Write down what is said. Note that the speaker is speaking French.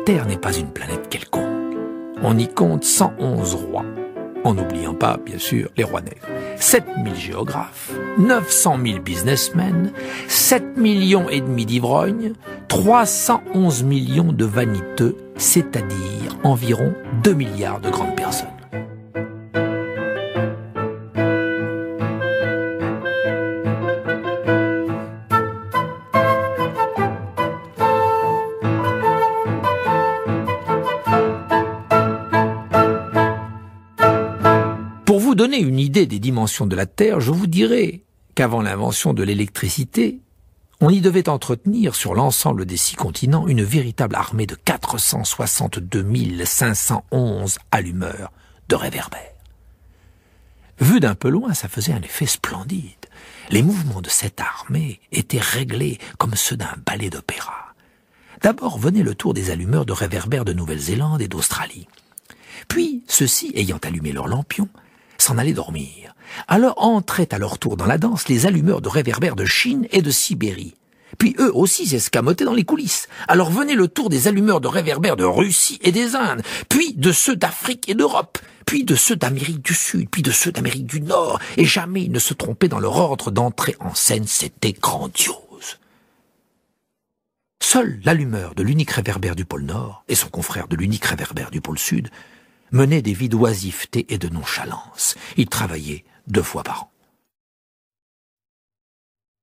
Terre n'est pas une planète quelconque. On y compte 111 rois, en n'oubliant pas, bien sûr, les rois nègres. 7000 géographes, 900 000 businessmen, 7 millions et demi d'ivrognes, 311 millions de vaniteux, c'est-à-dire environ 2 milliards de grandes personnes. Pour vous donner une idée des dimensions de la Terre, je vous dirai qu'avant l'invention de l'électricité, on y devait entretenir sur l'ensemble des 6 continents une véritable armée de 462 511 allumeurs de réverbères. Vu d'un peu loin, ça faisait un effet splendide. Les mouvements de cette armée étaient réglés comme ceux d'un ballet d'opéra. D'abord venait le tour des allumeurs de réverbères de Nouvelle-Zélande et d'Australie. Puis, ceux-ci, ayant allumé leurs lampions, s'en allaient dormir. Alors entraient à leur tour dans la danse les allumeurs de réverbères de Chine et de Sibérie. Puis eux aussi s'escamotaient dans les coulisses. Alors venait le tour des allumeurs de réverbères de Russie et des Indes, puis de ceux d'Afrique et d'Europe, puis de ceux d'Amérique du Sud, puis de ceux d'Amérique du Nord, et jamais ils ne se trompaient dans leur ordre d'entrée en scène, c'était grandiose. Seul l'allumeur de l'unique réverbère du pôle Nord et son confrère de l'unique réverbère du pôle Sud menaient des vies d'oisiveté et de nonchalance. Ils travaillaient 2 fois par an.